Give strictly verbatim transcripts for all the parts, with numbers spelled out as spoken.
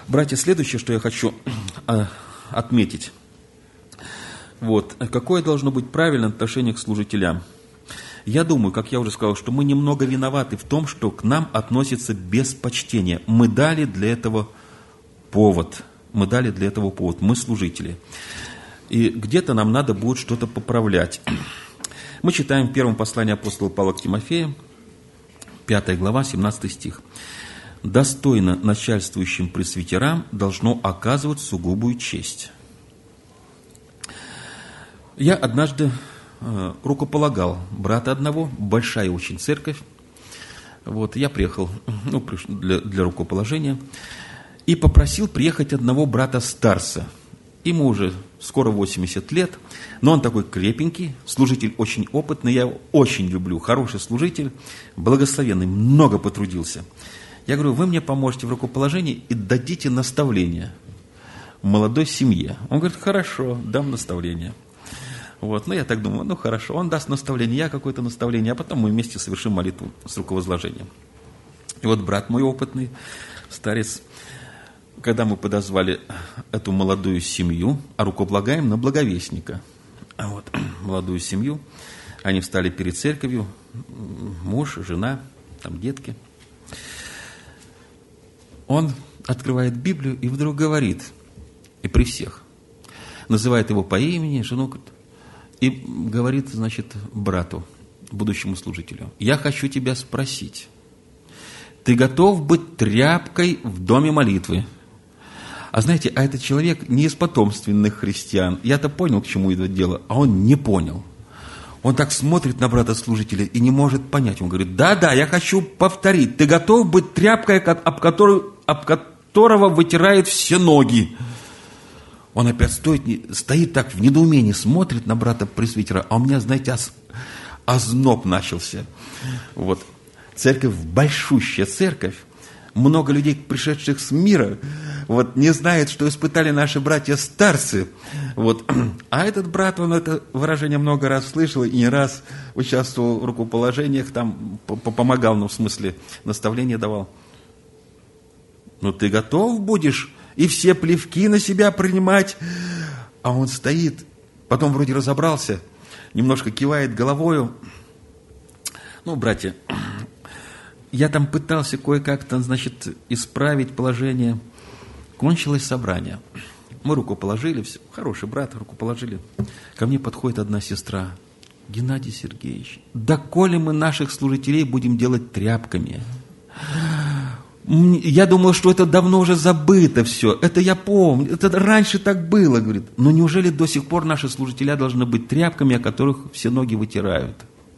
Братья, следующее, что я хочу отметить. Вот. Какое должно быть правильное отношение к служителям? Я думаю, как я уже сказал, что мы немного виноваты в том, что к нам относятся без почтения. Мы дали для этого повод. Мы дали для этого повод. Мы служители. И где-то нам надо будет что-то поправлять. Мы читаем в первом послании апостола Павла к Тимофею, пятая глава, семнадцатый стих. «Достойно начальствующим пресвитерам должно оказывать сугубую честь». Я однажды э, рукополагал брата одного, большая очень церковь. Вот, я приехал ну, для, для рукоположения и попросил приехать одного брата старца. Ему уже скоро восемьдесят лет, но он такой крепенький, служитель очень опытный, я его очень люблю, хороший служитель, благословенный, много потрудился. Я говорю, вы мне поможете в рукоположении и дадите наставление молодой семье. Он говорит, хорошо, дам наставление. Вот, ну я так думаю, ну хорошо, он даст наставление, я какое-то наставление, а потом мы вместе совершим молитву с руковозложением. И вот брат мой опытный, старец, когда мы подозвали эту молодую семью, а рукополагаем на благовестника, а вот молодую семью, они встали перед церковью, муж, жена, там детки. Он открывает Библию и вдруг говорит, и при всех, называет его по имени, жену, говорит, и говорит, значит, брату, будущему служителю, я хочу тебя спросить, ты готов быть тряпкой в доме молитвы? А знаете, а этот человек не из потомственных христиан. Я-то понял, к чему идет дело, а он не понял. Он так смотрит на брата-служителя и не может понять. Он говорит, да-да, я хочу повторить, ты готов быть тряпкой, об, которую, об которого вытирают все ноги? Он опять стоит, стоит так в недоумении, смотрит на брата-пресвитера, а у меня, знаете, оз, озноб начался. Вот. Церковь, большущая церковь, много людей, пришедших с мира, вот, не знают, что испытали наши братья-старцы. Вот. А этот брат, он это выражение много раз слышал и не раз участвовал в рукоположениях, там помогал, ну, в смысле, наставления давал. Ну, ты готов будешь и все плевки на себя принимать? А он стоит, потом вроде разобрался, немножко кивает головою. Ну, братья, я там пытался кое-как-то, значит, исправить положение. Кончилось собрание. Мы руку положили, все, хороший брат, руку положили. Ко мне подходит одна сестра. Геннадий Сергеевич, да коли мы наших служителей будем делать тряпками? Я думал, что это давно уже забыто все. Это я помню. Это раньше так было, говорит. Но неужели до сих пор наши служители должны быть тряпками, о которых все ноги вытирают?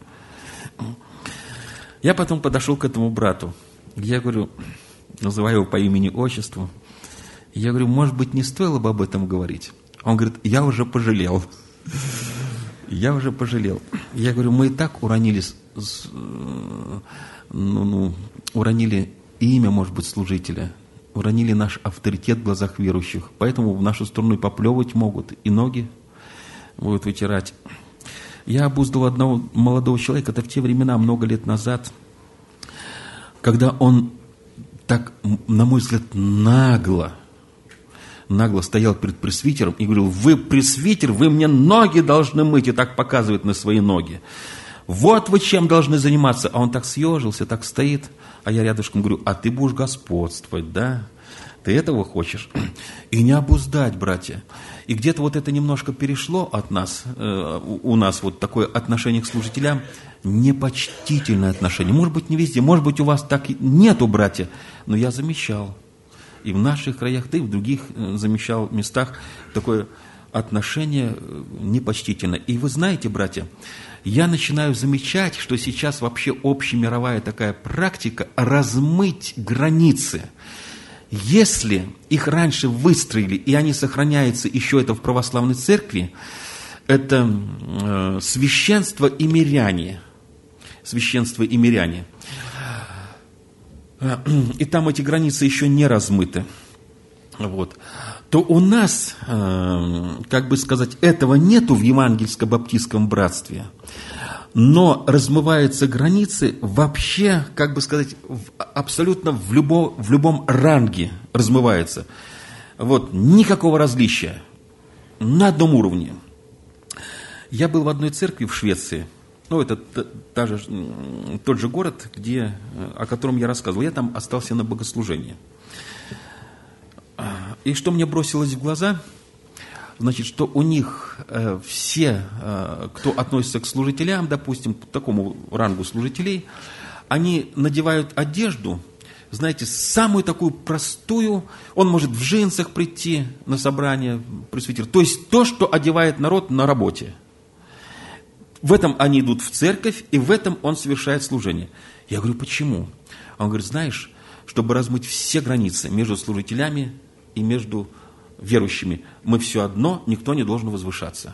Я потом подошел к этому брату. Я говорю, называю его по имени-отчеству. Я говорю, может быть, не стоило бы об этом говорить? Он говорит, я уже пожалел. Я уже пожалел. Я говорю, мы и так уронили, ну, ну, уронили имя, может быть, служителя, уронили наш авторитет в глазах верующих, поэтому в нашу сторону и поплевывать могут, и ноги будут вытирать. Я обуздал одного молодого человека, это в те времена, много лет назад, когда он так, на мой взгляд, нагло, нагло стоял перед пресвитером и говорил, вы пресвитер, вы мне ноги должны мыть, и так показывает на свои ноги. Вот вы чем должны заниматься. А он так съежился, так стоит, а я рядышком говорю, а ты будешь господствовать, да? Ты этого хочешь? И не обуздать, братья. И где-то вот это немножко перешло от нас, э, у нас вот такое отношение к служителям, непочтительное отношение. Может быть, не везде, может быть, у вас так и нету, братья, но я замечал. И в наших краях, да и в других э, замечал местах такое отношение э, непочтительное. И вы знаете, братья, я начинаю замечать, что сейчас вообще общемировая такая практика размыть границы. Если их раньше выстроили, и они сохраняются еще это в православной церкви, это э, священство и миряне. Священство и миряне. И там эти границы еще не размыты. Вот. То у нас, э, как бы сказать, этого нету в евангельско-баптистском братстве. Но размываются границы вообще, как бы сказать, в, абсолютно в, любо, в любом ранге размывается. Вот, никакого различия. На одном уровне. Я был в одной церкви в Швеции. Ну, это та, та же, тот же город, где, о котором я рассказывал. Я там остался на богослужении. И что мне бросилось в глаза, значит, что у них э, все, э, кто относится к служителям, допустим, к такому рангу служителей, они надевают одежду, знаете, самую такую простую, он может в джинсах прийти на собрание пресвитера, то есть то, что одевает народ на работе. В этом они идут в церковь, и в этом он совершает служение. Я говорю, почему? Он говорит, знаешь, чтобы размыть все границы между служителями и между верующими. Мы все одно, никто не должен возвышаться.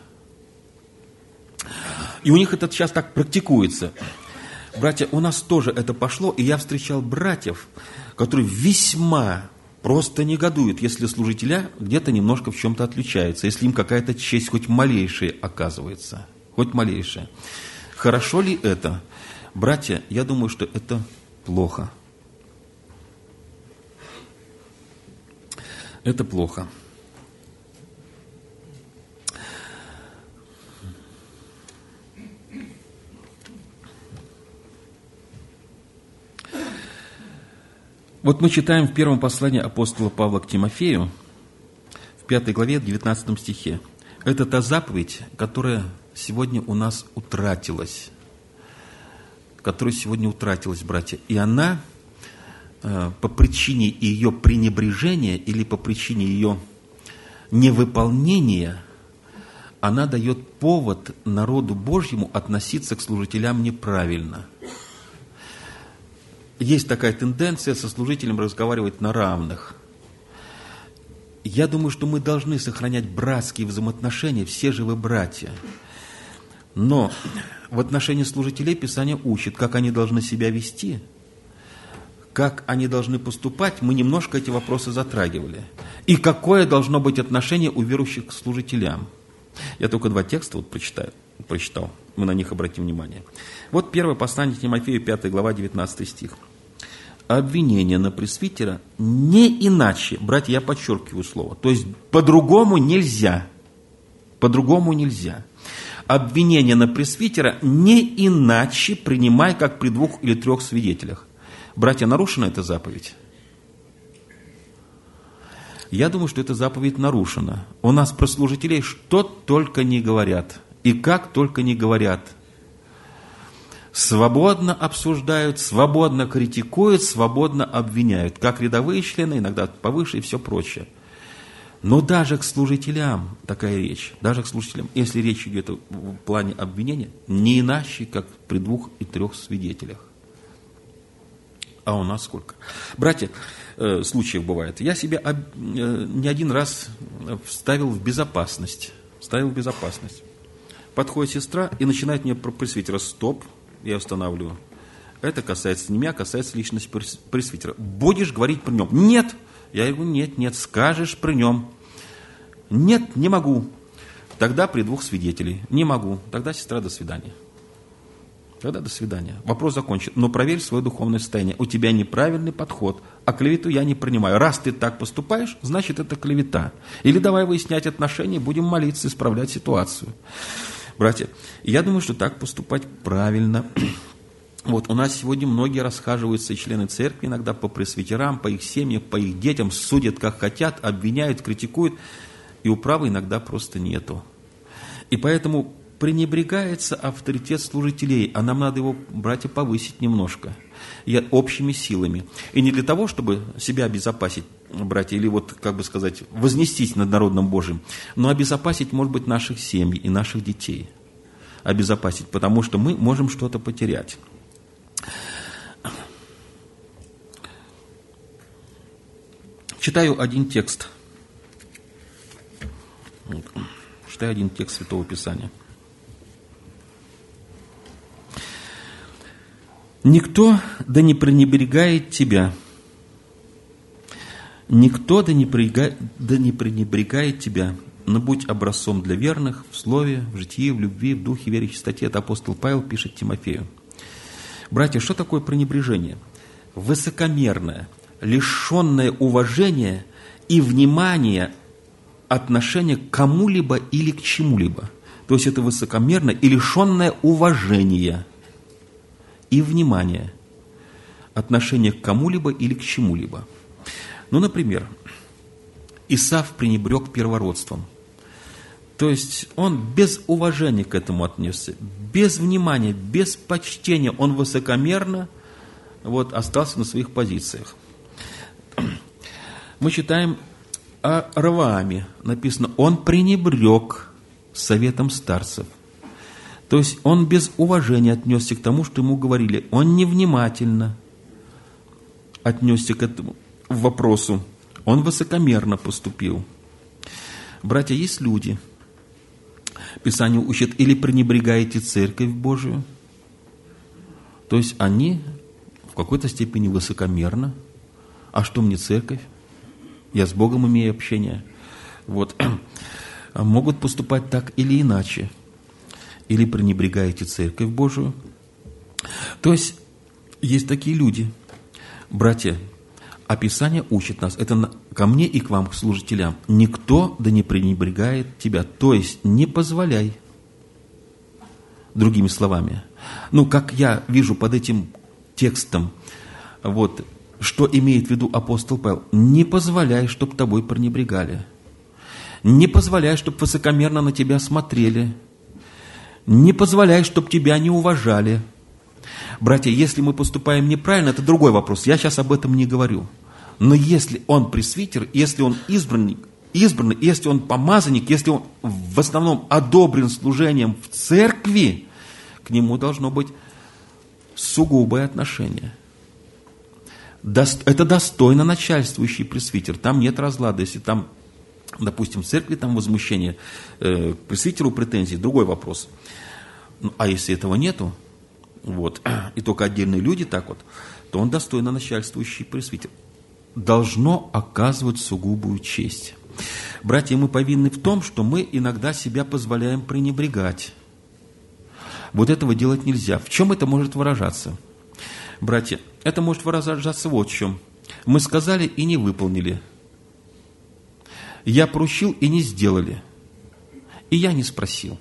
И у них это сейчас так практикуется. Братья, у нас тоже это пошло, и я встречал братьев, которые весьма просто негодуют, если служителя где-то немножко в чем-то отличаются, если им какая-то честь хоть малейшая оказывается. Хоть малейшая. Хорошо ли это? Братья, я думаю, что это плохо. Это плохо. Вот мы читаем в первом послании апостола Павла к Тимофею, в пятой главе, девятнадцатом стихе. Это та заповедь, которая сегодня у нас утратилась. Которая сегодня утратилась, братья. И она э, по причине ее пренебрежения или по причине ее невыполнения, она дает повод народу Божьему относиться к служителям неправильно. Есть такая тенденция со служителем разговаривать на равных. Я думаю, что мы должны сохранять братские взаимоотношения, все же вы братья. Но в отношении служителей Писание учит, как они должны себя вести, как они должны поступать. Мы немножко эти вопросы затрагивали. И какое должно быть отношение у верующих к служителям. Я только два текста вот прочитаю, прочитал, мы на них обратим внимание. Вот первое послание к Тимофею, пятая глава, девятнадцатый стих. Обвинение на пресвитера не иначе, братья, я подчеркиваю слово, то есть по-другому нельзя, по-другому нельзя. Обвинение на пресвитера не иначе принимай, как при двух или трех свидетелях. Братья, нарушена эта заповедь? Я думаю, что эта заповедь нарушена. У нас про служителей что только не говорят, и как только не говорят. Свободно обсуждают, свободно критикуют, свободно обвиняют. Как рядовые члены, иногда повыше и все прочее. Но даже к служителям такая речь, даже к служителям, если речь идет в плане обвинения, не иначе, как при двух и трех свидетелях. А у нас сколько? Братья, э, случаев бывает. Я себя об, э, не один раз вставил в безопасность. Вставил в безопасность. Подходит сестра и начинает мне про пресвитера. Стоп, я останавливаю. Это касается не меня, касается личности пресвитера. Будешь говорить при нем? Нет. Я говорю, нет, нет, скажешь при нем. Нет, не могу. Тогда при двух свидетелей. Не могу. Тогда, сестра, до свидания. Тогда до свидания. Вопрос закончен. Но проверь свое духовное состояние. У тебя неправильный подход, а клевету я не принимаю. Раз ты так поступаешь, значит, это клевета. Или давай выяснять отношения, будем молиться, исправлять ситуацию. Братья, я думаю, что так поступать правильно. Вот у нас сегодня многие расхаживаются, и члены церкви иногда по пресвитерам, по их семьям, по их детям, судят как хотят, обвиняют, критикуют, и управы иногда просто нету. И поэтому пренебрегается авторитет служителей, а нам надо его, братья, повысить немножко, и общими силами. И не для того, чтобы себя обезопасить, братья, или вот, как бы сказать, вознестись над народом Божьим, но обезопасить, может быть, наших семей и наших детей. Обезопасить, потому что мы можем что-то потерять. Читаю один текст. Читаю один текст Святого Писания. «Никто да не пренебрегает тебя, никто да не пренебрегает, да не пренебрегает тебя, но будь образцом для верных в слове, в житии, в любви, в духе, вере и чистоте. Это апостол Павел пишет Тимофею. Братья, что такое пренебрежение? Высокомерное, лишенное уважения и внимания отношение к кому-либо или к чему-либо. То есть это высокомерное и лишенное уважения и внимания отношение к кому-либо или к чему-либо. Ну, например, Исав пренебрег первородством. То есть он без уважения к этому отнесся, без внимания, без почтения. Он высокомерно вот, остался на своих позициях. Мы читаем о Равааме. Написано, он пренебрег советом старцев. То есть он без уважения отнесся к тому, что ему говорили. Он невнимательно отнесся к этому вопросу. Он высокомерно поступил. Братья, есть люди, Писание учит, или пренебрегаете церковь Божию, то есть они в какой-то степени высокомерно. А что мне церковь? Я с Богом имею общение. Вот. Могут поступать так или иначе. Или пренебрегаете церковь Божию. То есть есть такие люди. Братья, а Писание учит нас, это ко мне и к вам, к служителям, никто да не пренебрегает тебя, то есть не позволяй, другими словами. Ну, как я вижу под этим текстом, вот, что имеет в виду апостол Павел, не позволяй, чтобы тобой пренебрегали, не позволяй, чтобы высокомерно на тебя смотрели, не позволяй, чтобы тебя не уважали. Братья, если мы поступаем неправильно, это другой вопрос. Я сейчас об этом не говорю. Но если он пресвитер, если он избранник, избранный, если он помазанник, если он в основном одобрен служением в церкви, к нему должно быть сугубое отношение. Это достойно начальствующий пресвитер. Там нет разлада. Если там, допустим, в церкви там возмущение, э, к пресвитеру претензии, другой вопрос. Ну, а если этого нету, вот, и только отдельные люди так вот, то он достойно начальствующий пресвитер. Должно оказывать сугубую честь. Братья, мы повинны в том, что мы иногда себя позволяем пренебрегать. Вот этого делать нельзя. В чем это может выражаться? Братья, это может выражаться вот в чем. Мы сказали и не выполнили. Я поручил и не сделали. И я не спросил.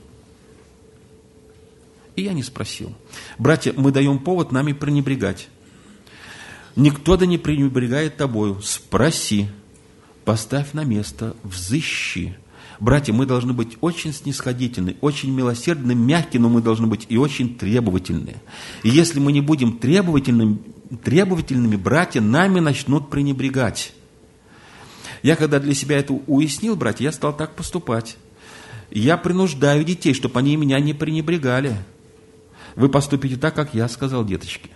И я не спросил. Братья, мы даем повод нами пренебрегать. Никто да не пренебрегает тобою. Спроси, поставь на место, взыщи. Братья, мы должны быть очень снисходительны, очень милосердны, мягкие, но мы должны быть и очень требовательны. И если мы не будем требовательными, требовательными, братья нами начнут пренебрегать. Я когда для себя это уяснил, братья, я стал так поступать. Я принуждаю детей, чтобы они меня не пренебрегали. Вы поступите так, как я сказал, деточки.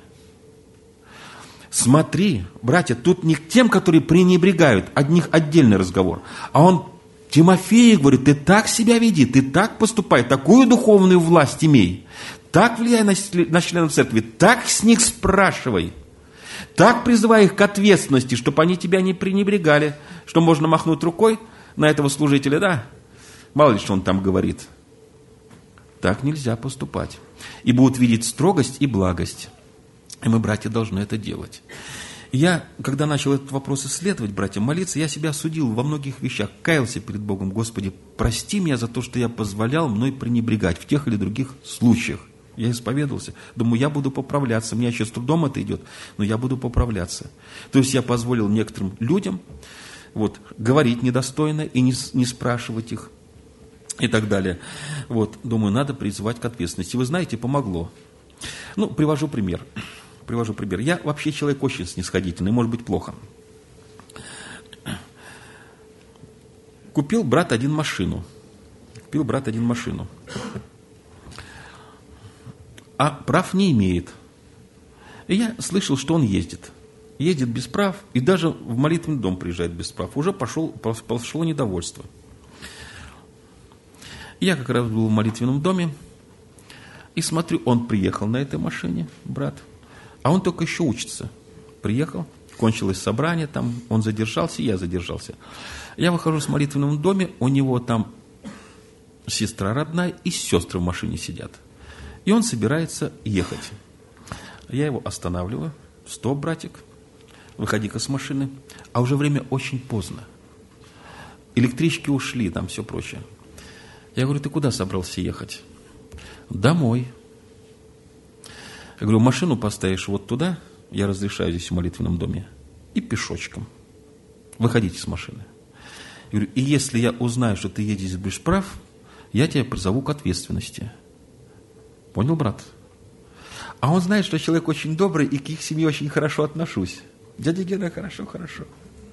Смотри, братья, тут не к тем, которые пренебрегают, от них отдельный разговор. А он Тимофею говорит, ты так себя веди, ты так поступай, такую духовную власть имей, так влияй на, на членов церкви, так с них спрашивай, так призывай их к ответственности, чтобы они тебя не пренебрегали, что можно махнуть рукой на этого служителя, да? Мало ли, что он там говорит. Так нельзя поступать. И будут видеть строгость и благость. И мы, братья, должны это делать. Я, когда начал этот вопрос исследовать, братья, молиться, я себя осудил во многих вещах, каялся перед Богом. Господи, прости меня за то, что я позволял мной пренебрегать в тех или других случаях. Я исповедовался. Думаю, я буду поправляться. Мне еще с трудом это идет, но я буду поправляться. То есть я позволил некоторым людям вот, говорить недостойно и не, не спрашивать их и так далее. Вот, думаю, надо призывать к ответственности. Вы знаете, помогло. Ну, привожу пример. Привожу пример. Я вообще человек очень снисходительный, может быть, плохо. Купил брат один машину. Купил брат один машину. А прав не имеет. И я слышал, что он ездит. Ездит без прав, и даже в молитвенный дом приезжает без прав. Уже пошел, пошло недовольство. Я как раз был в молитвенном доме, и смотрю, он приехал на этой машине, брат, а он только еще учится. Приехал, кончилось собрание, там он задержался, я задержался. Я выхожу с молитвенного дома, у него там сестра родная и сестры в машине сидят. И он собирается ехать. Я его останавливаю. Стоп, братик, выходи-ка с машины. А уже время очень поздно. Электрички ушли, там все прочее. Я говорю, ты куда собрался ехать? Домой. Я говорю, машину поставишь вот туда, я разрешаю здесь в молитвенном доме, и пешочком. Выходите с машины. Я говорю, и если я узнаю, что ты едешь без прав, я тебя призову к ответственности. Понял, брат? А он знает, что человек очень добрый, и к их семье очень хорошо отношусь. Дядя Гена, хорошо, хорошо.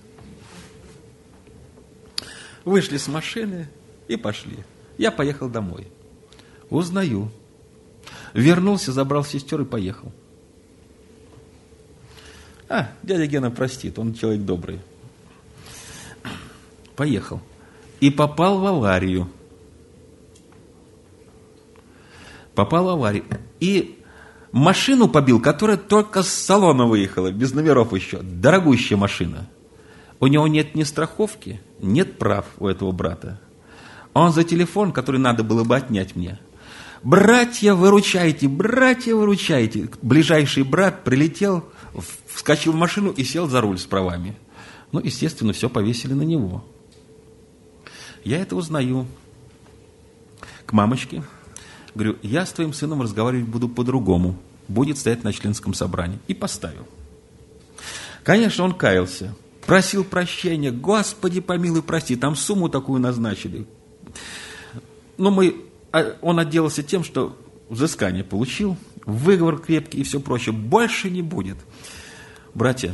Вышли с машины и пошли. Я поехал домой. Узнаю. Вернулся, забрал сестер и поехал. А, дядя Гена простит, он человек добрый. Поехал. И попал в аварию. Попал в аварию. И машину побил, которая только с салона выехала, без номеров еще. Дорогущая машина. У него нет ни страховки, нет прав у этого брата. Он за телефон, который надо было бы отнять мне. Братья, выручайте, братья, выручайте. Ближайший брат прилетел, вскочил в машину и сел за руль с правами. Ну, естественно, все повесили на него. Я это узнаю. К мамочке. Говорю, я с твоим сыном разговаривать буду по-другому. Будет стоять на членском собрании. И поставил. Конечно, он каялся. Просил прощения. Господи, помилуй, прости. Там сумму такую назначили. Но мы, он отделался тем, что взыскание получил, выговор крепкий и все прочее. Больше не будет. Братья,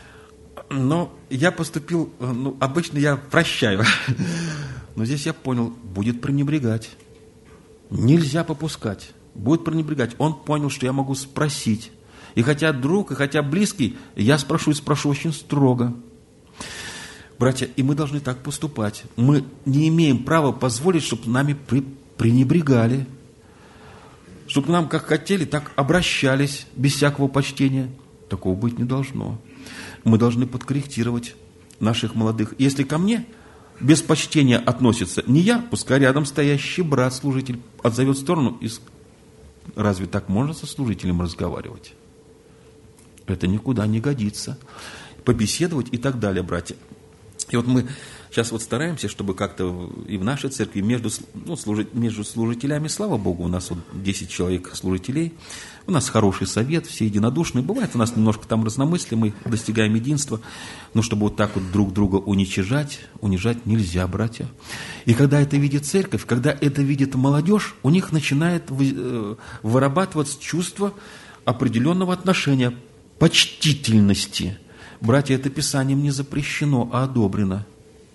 но я поступил, ну, обычно я прощаю. Но здесь я понял, будет пренебрегать. Нельзя попускать. Будет пренебрегать. Он понял, что я могу спросить. И хотя друг, и хотя близкий, я спрошу и спрошу очень строго. Братья, и мы должны так поступать. Мы не имеем права позволить, чтобы нами при, пренебрегали. Чтобы нам как хотели, так обращались, без всякого почтения. Такого быть не должно. Мы должны подкорректировать наших молодых. Если ко мне без почтения относится не я, пускай рядом стоящий брат-служитель отзовет в сторону. И... Разве так можно со служителем разговаривать? Это никуда не годится. Побеседовать и так далее, братья. И вот мы сейчас вот стараемся, чтобы как-то и в нашей церкви между, ну, служить, между служителями, слава Богу, у нас вот десять человек служителей, у нас хороший совет, все единодушные. Бывает у нас немножко там разномыслия, мы достигаем единства, но чтобы вот так вот друг друга уничижать, унижать нельзя, братья. И когда это видит церковь, когда это видит молодежь, у них начинает вырабатываться чувство определенного отношения, почтительности. Братья, это Писанием не запрещено, а одобрено.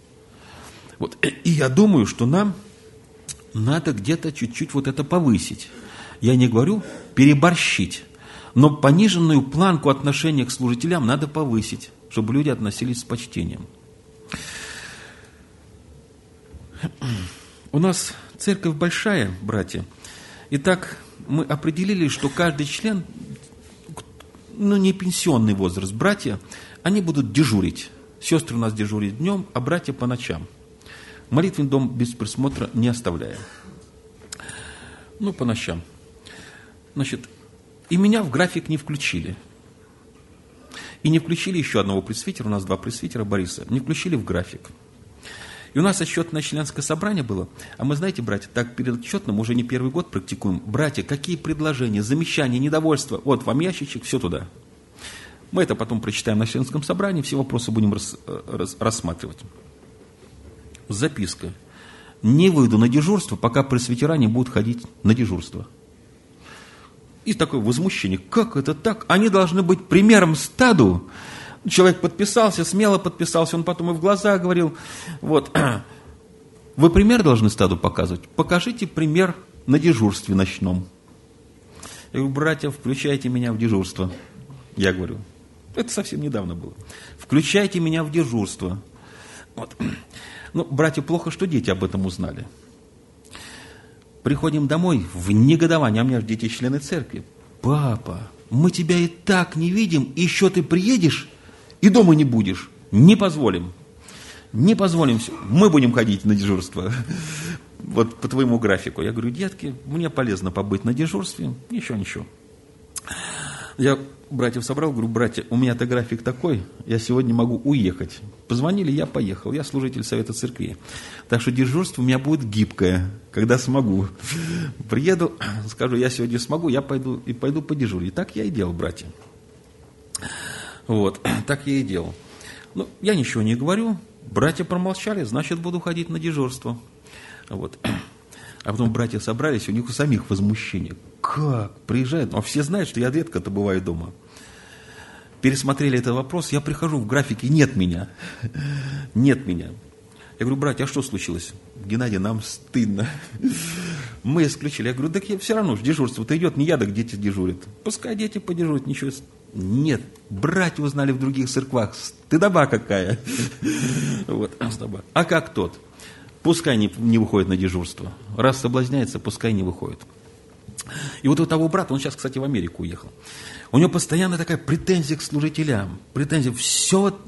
Вот. И я думаю, что нам надо где-то чуть-чуть вот это повысить. Я не говорю переборщить, но пониженную планку отношения к служителям надо повысить, чтобы люди относились с почтением. У нас церковь большая, братья. Итак, мы определили, что каждый член, ну, не пенсионный возраст, братья, они будут дежурить. Сестры у нас дежурят днем, а братья по ночам. Молитвенный дом без присмотра не оставляем. Ну, по ночам. Значит, и меня в график не включили. И не включили еще одного пресвитера, у нас два пресвитера, Бориса, не включили в график. И у нас отчетное членское собрание было. А мы, знаете, братья, так перед отчетным уже не первый год практикуем. Братья, какие предложения, замечания, недовольства? Вот вам ящичек, все туда. Мы это потом прочитаем на членском собрании, все вопросы будем рас, рас, рассматривать. Записка. Не выйду на дежурство, пока пресвитера не будут ходить на дежурство. И такое возмущение. Как это так? Они должны быть примером стаду. Человек подписался, смело подписался, он потом и в глаза говорил. Вот. Вы пример должны стаду показывать? Покажите пример на дежурстве ночном. Я говорю, братья, включайте меня в дежурство. Я говорю, это совсем недавно было. Включайте меня в дежурство. Вот. Ну, братья, плохо, что дети об этом узнали. Приходим домой в негодовании, а у меня же дети члены церкви. Папа, мы тебя и так не видим, и еще ты приедешь и дома не будешь. Не позволим. Не позволим. Мы будем ходить на дежурство. вот по твоему графику. Я говорю, детки, мне полезно побыть на дежурстве, ничего, ничего. Я братьев собрал, говорю, братья, у меня-то график такой, я сегодня могу уехать. Позвонили, я поехал, я служитель Совета Церквей. Так что дежурство у меня будет гибкое, когда смогу. Приеду, скажу, я сегодня смогу, я пойду и пойду подежурю. И так я и делал, братья. Вот, так я и делал. Ну, я ничего не говорю, братья промолчали, значит, буду ходить на дежурство. Вот. А потом братья собрались, у них у самих возмущение. Как? Приезжают, а все знают, что я редко-то бываю дома. Пересмотрели этот вопрос, я прихожу, в графике нет меня. Нет меня. Я говорю, братья, а что случилось? Геннадий, нам стыдно. Мы исключили. Я говорю, так я все равно, дежурство-то идет, не я, так дети дежурят. Пускай дети подежурят, ничего. Нет, братья узнали в других церквах, стыдоба какая. Вот, стыдоба. А как тот? Пускай не, не выходит на дежурство. Раз соблазняется, пускай не выходит. И вот у того брата, он сейчас, кстати, в Америку уехал, у него постоянно такая претензия к служителям. Претензия, все...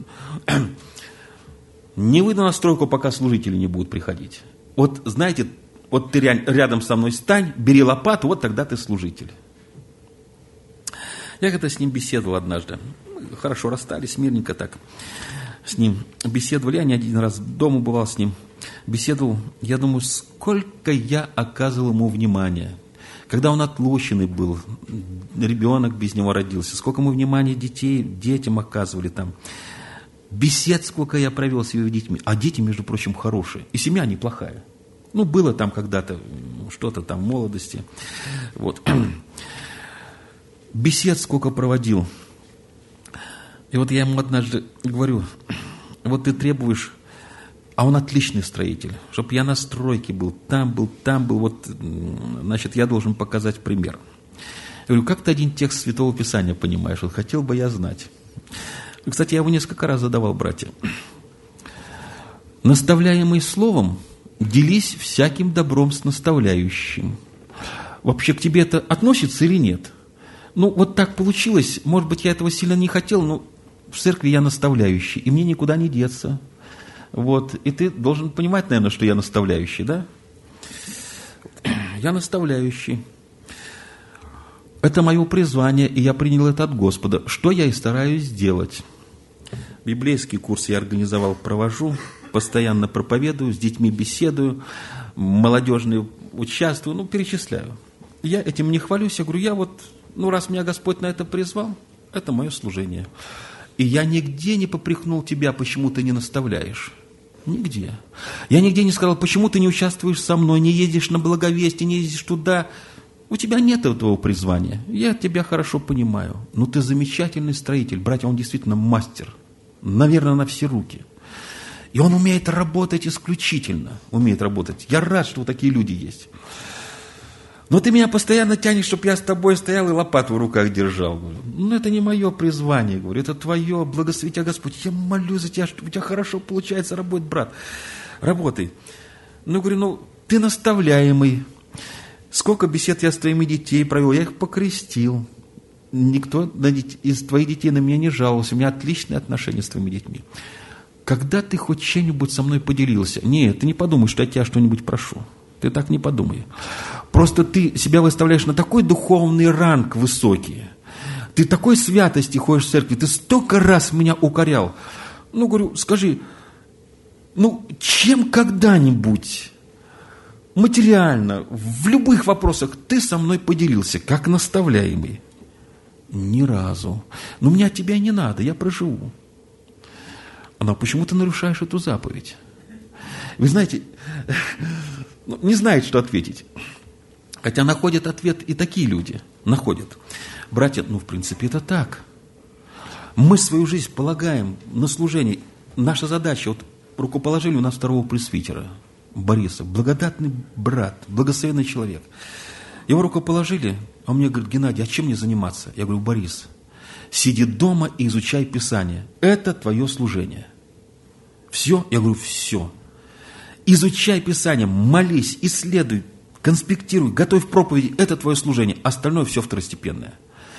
Не выйду на стройку, пока служители не будут приходить. Вот, знаете, вот ты рядом со мной стань, бери лопату, вот тогда ты служитель. Я как-то с ним беседовал однажды. Мы хорошо расстались, мирненько так с ним беседовали. Я не один раз дома бывал с ним. Беседовал. Я думаю, сколько я оказывал ему внимания. Когда он отлученный был, ребенок без него родился, сколько мы внимания детей, детям оказывали там. Бесед, сколько я провел с его детьми. А дети, между прочим, хорошие. И семья неплохая. Ну, было там когда-то что-то там в молодости. Вот. Бесед сколько проводил. И вот я ему однажды говорю, вот ты требуешь, а он отличный строитель, чтобы я на стройке был, там был, там был, вот, значит, я должен показать пример. Я говорю, как ты один текст Святого Писания понимаешь? Вот хотел бы я знать. Кстати, я его несколько раз задавал, братья. Наставляемый словом, делись всяким добром с наставляющим. Вообще к тебе это относится или нет? Ну, вот так получилось. Может быть, я этого сильно не хотел, но в церкви я наставляющий, и мне никуда не деться. Вот. И ты должен понимать, наверное, что я наставляющий, да? Я наставляющий. Это мое призвание, и я принял это от Господа. Что я и стараюсь сделать. Библейский курс я организовал, провожу, постоянно проповедую, с детьми беседую, молодежные участвую, ну, перечисляю. Я этим не хвалюсь, я говорю, я вот, ну, раз меня Господь на это призвал, это мое служение. И я нигде не попрекнул тебя, почему ты не наставляешь. Нигде. Я нигде не сказал, почему ты не участвуешь со мной, не ездишь на благовестие, не ездишь туда. У тебя нет этого призвания. Я тебя хорошо понимаю. Но ты замечательный строитель. Братья, он действительно мастер. Наверное, на все руки. И он умеет работать исключительно. Умеет работать. Я рад, что вот такие люди есть. Но ты меня постоянно тянешь, чтобы я с тобой стоял и лопату в руках держал. Говорю. Ну, это не мое призвание. Говорю. Это твое. Благослови тебя Господь. Я молю за тебя, чтобы у тебя хорошо получается работать, брат. Работай. Ну, говорю, ну, ты наставляемый. Сколько бесед я с твоими детьми провел, я их покрестил. Никто из твоих детей на меня не жаловался. У меня отличные отношения с твоими детьми. Когда ты хоть чем-нибудь со мной поделился? Нет, ты не подумай, что я тебя что-нибудь прошу. Ты так не подумай. Просто ты себя выставляешь на такой духовный ранг высокий. Ты такой святости ходишь в церкви. Ты столько раз меня укорял. Ну, говорю, скажи, ну, чем когда-нибудь... материально, в любых вопросах ты со мной поделился, как наставляемый? Ни разу. Но мне от тебя не надо, я проживу. Но почему ты нарушаешь эту заповедь? Вы знаете, не знает, что ответить. Хотя находят ответ и такие люди. Находят. Братья, ну, в принципе, это так. Мы свою жизнь полагаем на служение. Наша задача, вот рукоположили у нас второго пресвитера, Бориса, благодатный брат, благословенный человек. Его рукоположили, а он мне говорит, Геннадий, а чем мне заниматься? Я говорю, Борис, сиди дома и изучай Писание. Это твое служение. Все? Я говорю, все. Изучай Писание, молись, исследуй, конспектируй, готовь проповеди. Это твое служение. Остальное все второстепенное.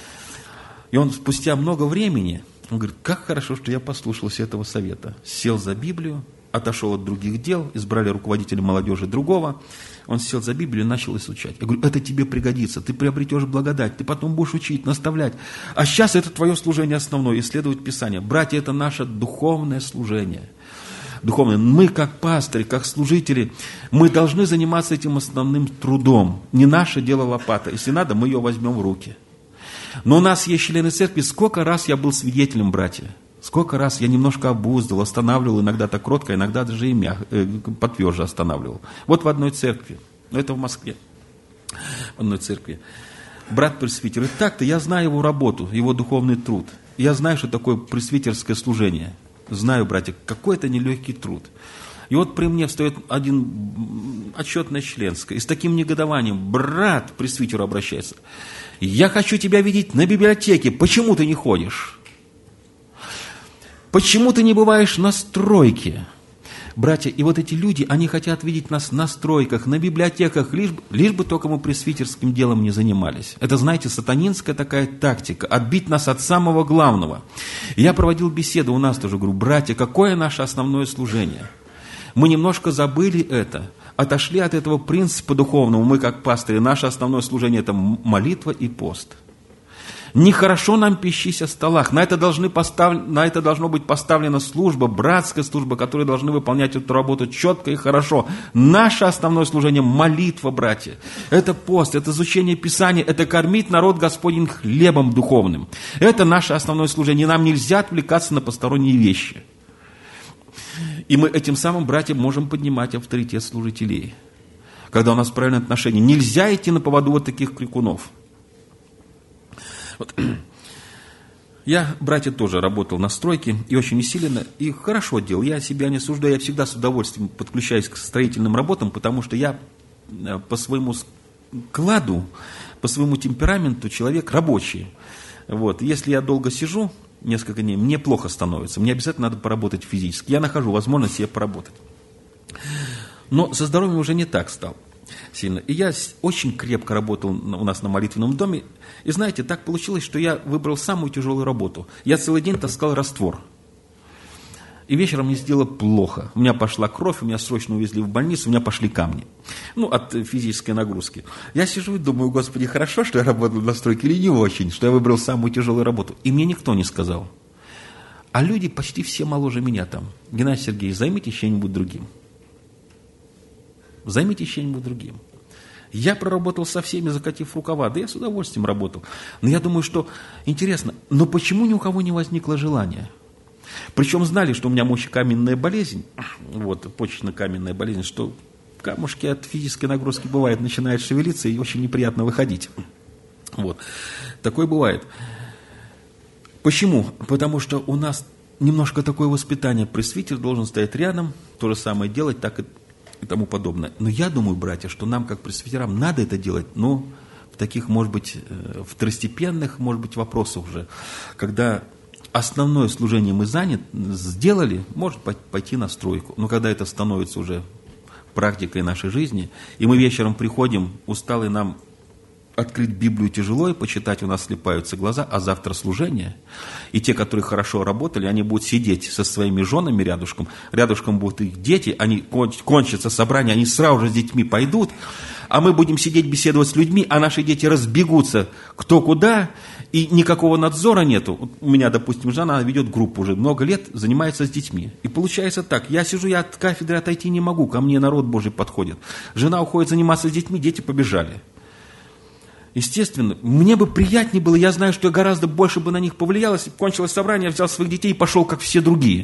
И он спустя много времени, он говорит, как хорошо, что я послушался этого совета. Сел за Библию, отошел от других дел, избрали руководителя молодежи другого, он сел за Библию и начал изучать. Я говорю, это тебе пригодится, ты приобретешь благодать, ты потом будешь учить, наставлять. А сейчас это твое служение основное, исследовать Писание. Братья, это наше духовное служение. Духовное. Мы, как пастыри, как служители, мы должны заниматься этим основным трудом. Не наше дело лопата. Если надо, мы ее возьмем в руки. Но у нас есть члены церкви. Сколько раз я был свидетелем, братья? Сколько раз я немножко обуздывал, останавливал, иногда так кротко, иногда даже и мяг, э, потверже останавливал. Вот в одной церкви, это в Москве, в одной церкви. Брат-пресвитер, и так-то я знаю его работу, его духовный труд. Я знаю, что такое пресвитерское служение. Знаю, братья, какой это нелегкий труд. И вот при мне встает один отчетное членское, и с таким негодованием брат к пресвитеру обращается. Я хочу тебя видеть на библиотеке, почему ты не ходишь? Почему ты не бываешь на стройке? Братья, и вот эти люди, они хотят видеть нас на стройках, на библиотеках, лишь, лишь бы только мы пресвитерским делом не занимались. Это, знаете, сатанинская такая тактика, отбить нас от самого главного. Я проводил беседу у нас тоже, говорю, братья, какое наше основное служение? Мы немножко забыли это, отошли от этого принципа духовного. Мы, как пастыри, наше основное служение – это молитва и пост. Нехорошо нам пищись о столах. На это, должны постав... на это должно быть поставлена служба, братская служба, которые должны выполнять эту работу четко и хорошо. Наше основное служение – молитва, братья. Это пост, это изучение Писания, это кормить народ Господень хлебом духовным. Это наше основное служение. Нам нельзя отвлекаться на посторонние вещи. И мы этим самым, братья, можем поднимать авторитет служителей. Когда у нас правильное отношение. Нельзя идти на поводу вот таких крикунов. Вот. Я, братья, тоже работал на стройке и очень усиленно, и хорошо делал. Я себя не осуждаю, я всегда с удовольствием подключаюсь к строительным работам, потому что я по своему складу, по своему темпераменту человек рабочий. Вот. Если я долго сижу, несколько дней, мне плохо становится, мне обязательно надо поработать физически. Я нахожу возможность себе поработать. Но со здоровьем уже не так стал сильно. И я очень крепко работал у нас на молитвенном доме. И знаете, так получилось, что я выбрал самую тяжелую работу. Я целый день таскал раствор. И вечером мне сделало плохо. У меня пошла кровь, у меня срочно увезли в больницу, у меня пошли камни. Ну, от физической нагрузки. Я сижу и думаю, Господи, хорошо, что я работал на стройке или не очень, что я выбрал самую тяжелую работу. И мне никто не сказал. А люди почти все моложе меня там. Геннадий Сергеевич, займитесь чем-нибудь другим. Займитесь чем-нибудь другим. Я проработал со всеми, закатив рукава. Да я с удовольствием работал. Но я думаю, что интересно, но почему ни у кого не возникло желания? Причем знали, что у меня мочекаменная болезнь, вот, почечно-каменная болезнь, что камушки от физической нагрузки бывает, начинают шевелиться и очень неприятно выходить. Вот. Такое бывает. Почему? Потому что у нас немножко такое воспитание. Пресвитер должен стоять рядом, то же самое делать, так и и тому подобное. Но я думаю, братья, что нам, как пресвитерам, надо это делать, но в таких, может быть, второстепенных, может быть, вопросах уже, когда основное служение мы заняты, сделали, может пойти на стройку. Но когда это становится уже практикой нашей жизни, и мы вечером приходим, усталые, нам открыть Библию тяжело, и почитать у нас слипаются глаза, а завтра служение. И те, которые хорошо работали, они будут сидеть со своими женами рядышком, рядышком будут их дети, они кончится собрание, они сразу же с детьми пойдут, а мы будем сидеть, беседовать с людьми, а наши дети разбегутся кто куда, и никакого надзора нету. Вот у меня, допустим, жена, она ведет группу уже много лет, занимается с детьми. И получается так, я сижу, я от кафедры отойти не могу, ко мне народ Божий подходит. Жена уходит заниматься с детьми, дети побежали. Естественно, мне бы приятнее было, я знаю, что я гораздо больше бы на них повлиял, если бы кончилось собрание, я взял своих детей и пошел, как все другие.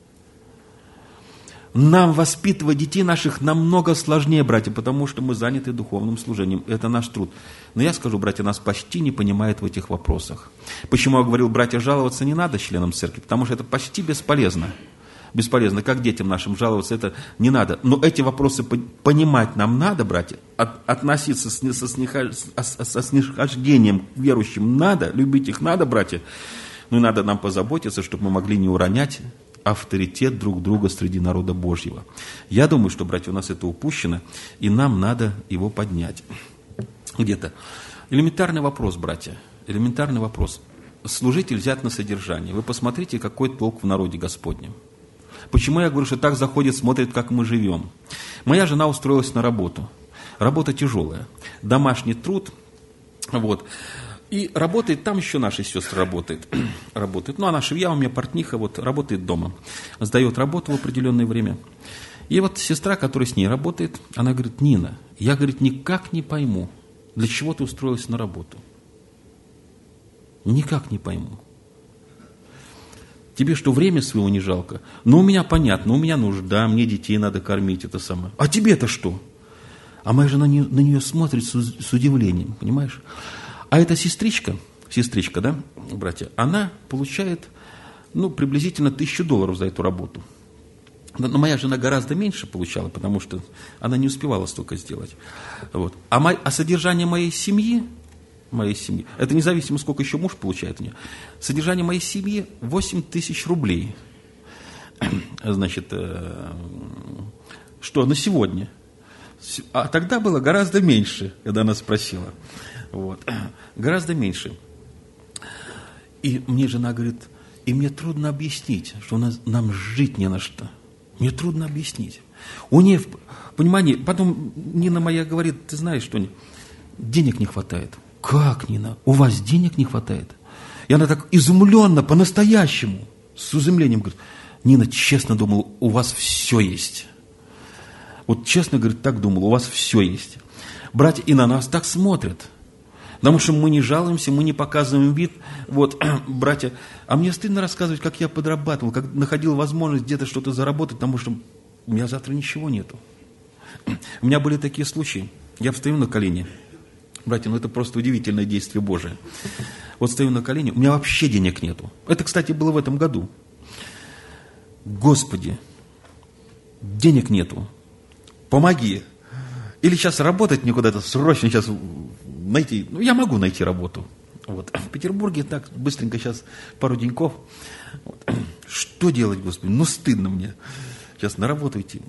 Нам воспитывать детей наших намного сложнее, братья, потому что мы заняты духовным служением. Это наш труд. Но я скажу, братья, нас почти не понимают в этих вопросах. Почему я говорил, братья, жаловаться не надо членам церкви? Потому что это почти бесполезно. Бесполезно. Как детям нашим жаловаться, это не надо. Но эти вопросы понимать нам надо, братья. От, относиться с, со, снихож, со, со снисхождением к верующим надо. Любить их надо, братья. Но надо нам позаботиться, чтобы мы могли не уронять авторитет друг друга среди народа Божьего. Я думаю, что, братья, у нас это упущено, и нам надо его поднять. Где-то. Элементарный вопрос, братья. Элементарный вопрос. Служитель взят на содержание. Вы посмотрите, какой толк в народе Господнем. Почему я говорю, что так заходит, смотрит, как мы живем? Моя жена устроилась на работу. Работа тяжелая. Домашний труд. Вот. И работает, там еще наши сестры работают. работает. Ну, она швея, у меня портниха, вот, работает дома. Сдает работу в определенное время. И вот сестра, которая с ней работает, она говорит: Нина, я, говорит, никак не пойму, для чего ты устроилась на работу. Никак не пойму. Тебе что, время своего не жалко? Ну, у меня понятно, у меня нужда, мне детей надо кормить, это самое. А тебе-то что? А моя жена на нее смотрит с, с удивлением, понимаешь? А эта сестричка, сестричка, да, братья, она получает, ну, приблизительно тысячу долларов за эту работу. Но моя жена гораздо меньше получала, потому что она не успевала столько сделать. Вот. А, мой, а содержание моей семьи, моей семьи, это независимо, сколько еще муж получает у нее, содержание моей семьи восемь тысяч рублей. Значит, э, что на сегодня? А тогда было гораздо меньше, когда она спросила. Вот. Гораздо меньше. И мне жена говорит, и мне трудно объяснить, что у нас, нам жить не на что. Мне трудно объяснить. У нее, понимание, потом Нина моя говорит, ты знаешь, что денег не хватает. Как, Нина? У вас денег не хватает? И она так изумленно, по-настоящему, с изумлением говорит, Нина, честно думал, у вас все есть. Вот честно, говорит, так думал, у вас все есть. Братья и на нас так смотрят. Потому что мы не жалуемся, мы не показываем вид. Вот, братья, а мне стыдно рассказывать, как я подрабатывал, как находил возможность где-то что-то заработать, потому что у меня завтра ничего нету. У меня были такие случаи. Я встаю на колени. Братья, ну это просто удивительное действие Божие. Вот стою на колени, у меня вообще денег нету. Это, кстати, было в этом году. Господи, денег нету. Помоги. Или сейчас работать мне куда-то, срочно сейчас найти. Ну, я могу найти работу. Вот. В Петербурге так быстренько сейчас пару деньков. Вот. Что делать, Господи? Ну, стыдно мне. Сейчас на работу идти.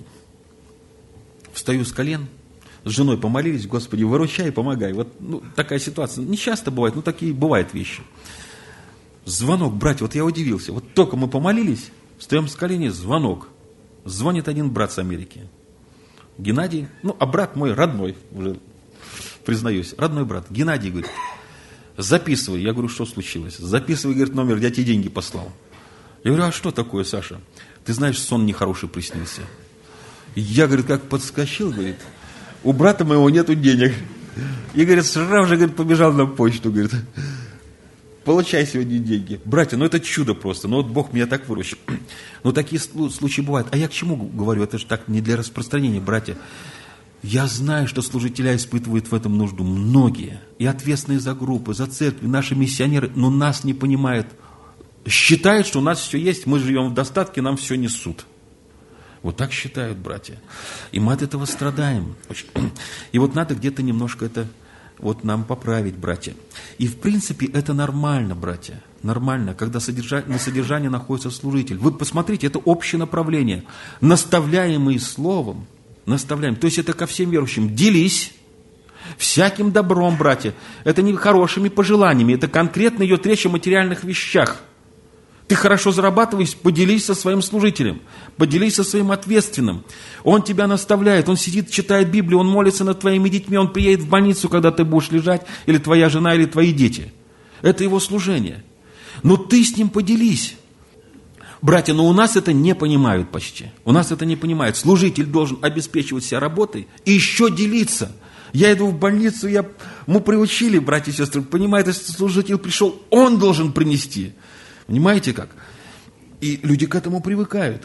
Встаю с колен, с женой помолились, Господи, выручай, помогай. Вот ну, такая ситуация. Не часто бывает, но такие бывают вещи. Звонок, братья, вот я удивился. Вот только мы помолились, встаем с колени, звонок. Звонит один брат с Америки. Геннадий, ну, а брат мой родной, уже признаюсь, родной брат. Геннадий говорит, записывай. Я говорю, что случилось? Записывай, говорит, номер, я тебе деньги послал. Я говорю, а что такое, Саша? Ты знаешь, сон нехороший приснился. Я, говорит, как подскочил, говорит, у брата моего нету денег. И, говорит, сразу же, говорит, побежал на почту, говорит, получай сегодня деньги. Братья, ну это чудо просто, ну вот Бог меня так выручил. Но такие случаи бывают. А я к чему говорю? Это же так не для распространения, братья. Я знаю, что служителя испытывают в этом нужду многие. И ответственные за группы, за церкви, наши миссионеры, но нас не понимают. Считают, что у нас все есть, мы живем в достатке, нам все несут. Вот так считают братья. И мы от этого страдаем. И вот надо где-то немножко это вот нам поправить, братья. И в принципе это нормально, братья. Нормально, когда содержа... на содержании находится служитель. Вы посмотрите, это общее направление. Наставляемые словом, наставляем. То есть это ко всем верующим. Делись всяким добром, братья. Это не хорошими пожеланиями, это конкретно идет речь о материальных вещах. Ты хорошо зарабатываешь, поделись со своим служителем, поделись со своим ответственным. Он тебя наставляет, он сидит, читает Библию, он молится над твоими детьми, он приедет в больницу, когда ты будешь лежать, или твоя жена, или твои дети. Это его служение. Но ты с ним поделись. Братья, но у нас это не понимают почти. У нас это не понимают. Служитель должен обеспечивать себя работой и еще делиться. Я иду в больницу, я... мы приучили, братья и сестры, понимаете, если служитель пришел, он должен принести. Понимаете как? И люди к этому привыкают.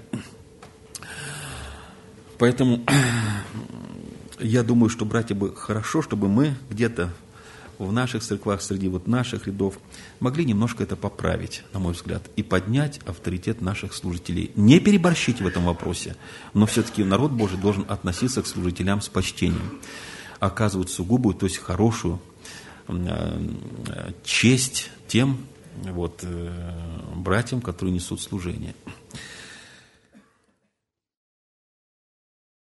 Поэтому я думаю, что, братья, бы хорошо, чтобы мы где-то в наших церквах, среди вот наших рядов, могли немножко это поправить, на мой взгляд, и поднять авторитет наших служителей. Не переборщить в этом вопросе, но все-таки народ Божий должен относиться к служителям с почтением, оказывать сугубую, то есть хорошую честь тем, вот, братьям, которые несут служение.